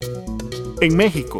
En México.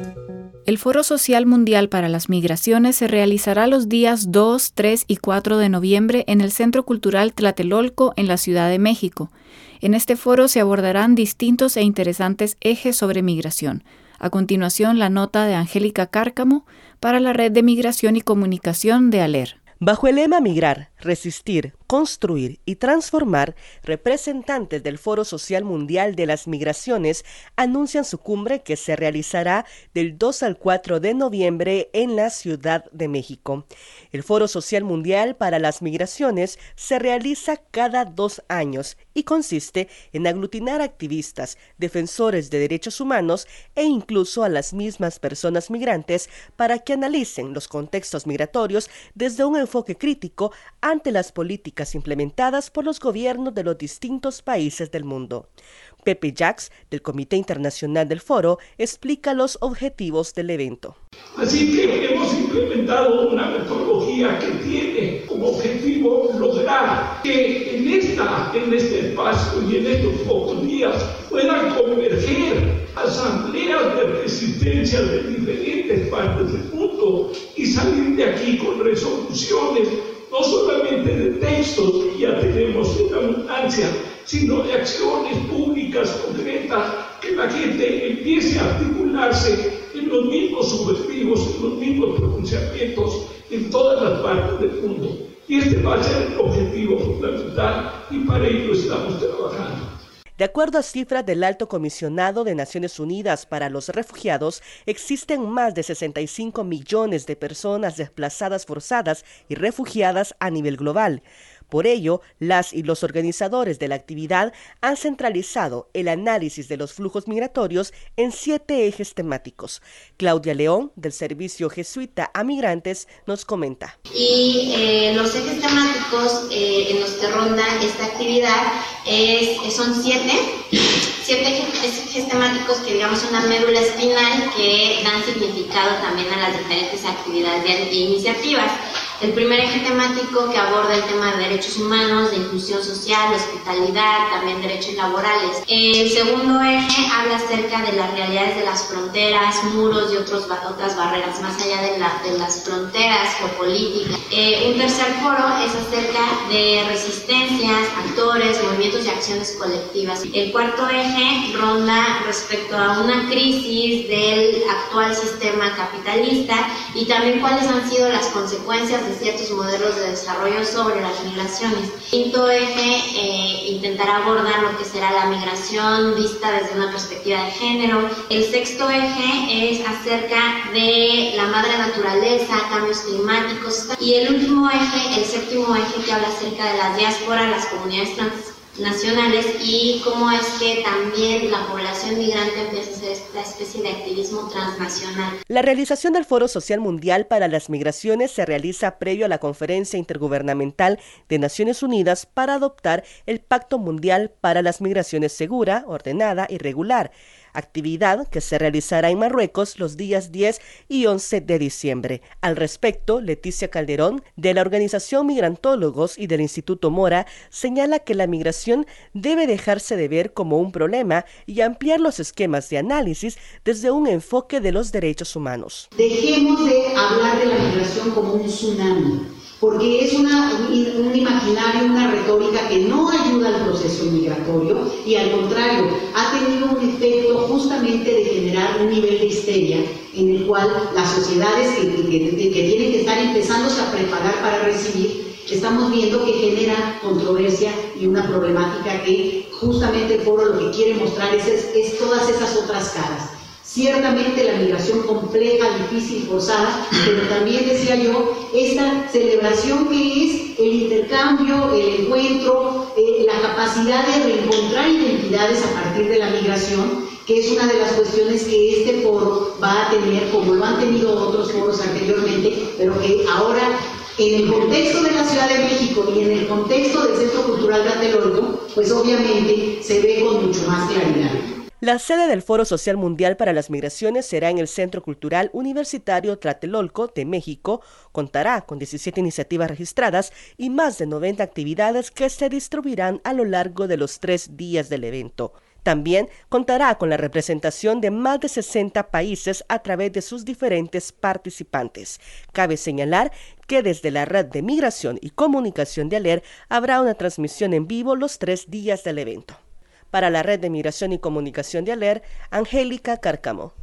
El Foro Social Mundial para las Migraciones se realizará los días 2, 3 y 4 de noviembre en el Centro Cultural Tlatelolco en la Ciudad de México. En este foro se abordarán distintos e interesantes ejes sobre migración. A continuación, la nota de Angélica Cárcamo para la Red de Migración y Comunicación de ALER. Bajo el lema Migrar, Resistir, Construir y Transformar, representantes del Foro Social Mundial de las Migraciones anuncian su cumbre que se realizará del 2 al 4 de noviembre en la Ciudad de México. El Foro Social Mundial para las Migraciones se realiza cada 2 años y consiste en aglutinar activistas, defensores de derechos humanos e incluso a las mismas personas migrantes para que analicen los contextos migratorios desde un enfoque crítico ante las políticas implementadas por los gobiernos de los distintos países del mundo. Pepe Jacks, del Comité Internacional del Foro, explica los objetivos del evento. Así que hemos implementado una metodología que tiene como objetivo lograr que en este espacio y en estos pocos días puedan converger asambleas de resistencia de diferentes partes del mundo y salir de aquí con resoluciones, no solamente de textos que ya tenemos en abundancia, sino de acciones públicas concretas, que la gente empiece a articularse en los mismos objetivos, en los mismos pronunciamientos en todas las partes del mundo. Y este va a ser el objetivo fundamental y para ello estamos trabajando. De acuerdo a cifras del Alto Comisionado de Naciones Unidas para los Refugiados, existen más de 65 millones de personas desplazadas forzadas y refugiadas a nivel global. Por ello, las y los organizadores de la actividad han centralizado el análisis de los flujos migratorios en 7 ejes temáticos. Claudia León, del Servicio Jesuita a Migrantes, nos comenta. Y los ejes temáticos en los que ronda esta actividad son 7 ejes temáticos que digamos una médula espinal que dan significado también a las diferentes actividades e iniciativas. El primer eje temático que aborda el tema de derechos humanos, de inclusión social, hospitalidad, también derechos laborales. El segundo eje habla acerca de las realidades de las fronteras, muros y otras barreras más allá de las fronteras geopolíticas. Un tercer foro es acerca de resistencias, actores, movimientos y acciones colectivas. El cuarto eje ronda respecto a una crisis del actual sistema capitalista y también cuáles han sido las consecuencias de ciertos modelos de desarrollo sobre las migraciones. Quinto eje intentará abordar lo que será la migración vista desde una perspectiva de género. El sexto eje es acerca de la madre naturaleza, cambios climáticos. Y el último eje, el séptimo eje, que habla acerca de las diásporas, las comunidades transnacionales y cómo es que también la población migrante empieza a hacer esta especie de activismo transnacional. La realización del Foro Social Mundial para las Migraciones se realiza previo a la Conferencia Intergubernamental de Naciones Unidas para adoptar el Pacto Mundial para las Migraciones Segura, Ordenada y Regular, actividad que se realizará en Marruecos los días 10 y 11 de diciembre. Al respecto, Leticia Calderón, de la Organización Migrantólogos y del Instituto Mora, señala que la migración debe dejarse de ver como un problema y ampliar los esquemas de análisis desde un enfoque de los derechos humanos. Dejemos de hablar de la migración como un tsunami, porque es un imaginario, una retórica que no ayuda al proceso migratorio y al contrario, ha tenido un efecto justamente de generar un nivel de histeria en el cual las sociedades que tienen que estar empezándose a preparar para recibir, estamos viendo que genera controversia y una problemática que justamente el foro lo que quiere mostrar es todas esas otras caras. Ciertamente la migración compleja, difícil, forzada, pero también decía yo, esta celebración que es el intercambio, el encuentro, la capacidad de reencontrar identidades a partir de la migración, que es una de las cuestiones que este foro va a tener, como lo han tenido otros foros anteriormente, pero que ahora, en el contexto de la Ciudad de México y en el contexto del Centro Cultural Tlatelolco, pues obviamente se ve con mucho más claridad. La sede del Foro Social Mundial para las Migraciones será en el Centro Cultural Universitario Tlatelolco de México. Contará con 17 iniciativas registradas y más de 90 actividades que se distribuirán a lo largo de los 3 días del evento. También contará con la representación de más de 60 países a través de sus diferentes participantes. Cabe señalar que desde la Red de Migración y Comunicación de ALER habrá una transmisión en vivo los 3 días del evento. Para la Red de Migración y Comunicación de ALER, Angélica Cárcamo.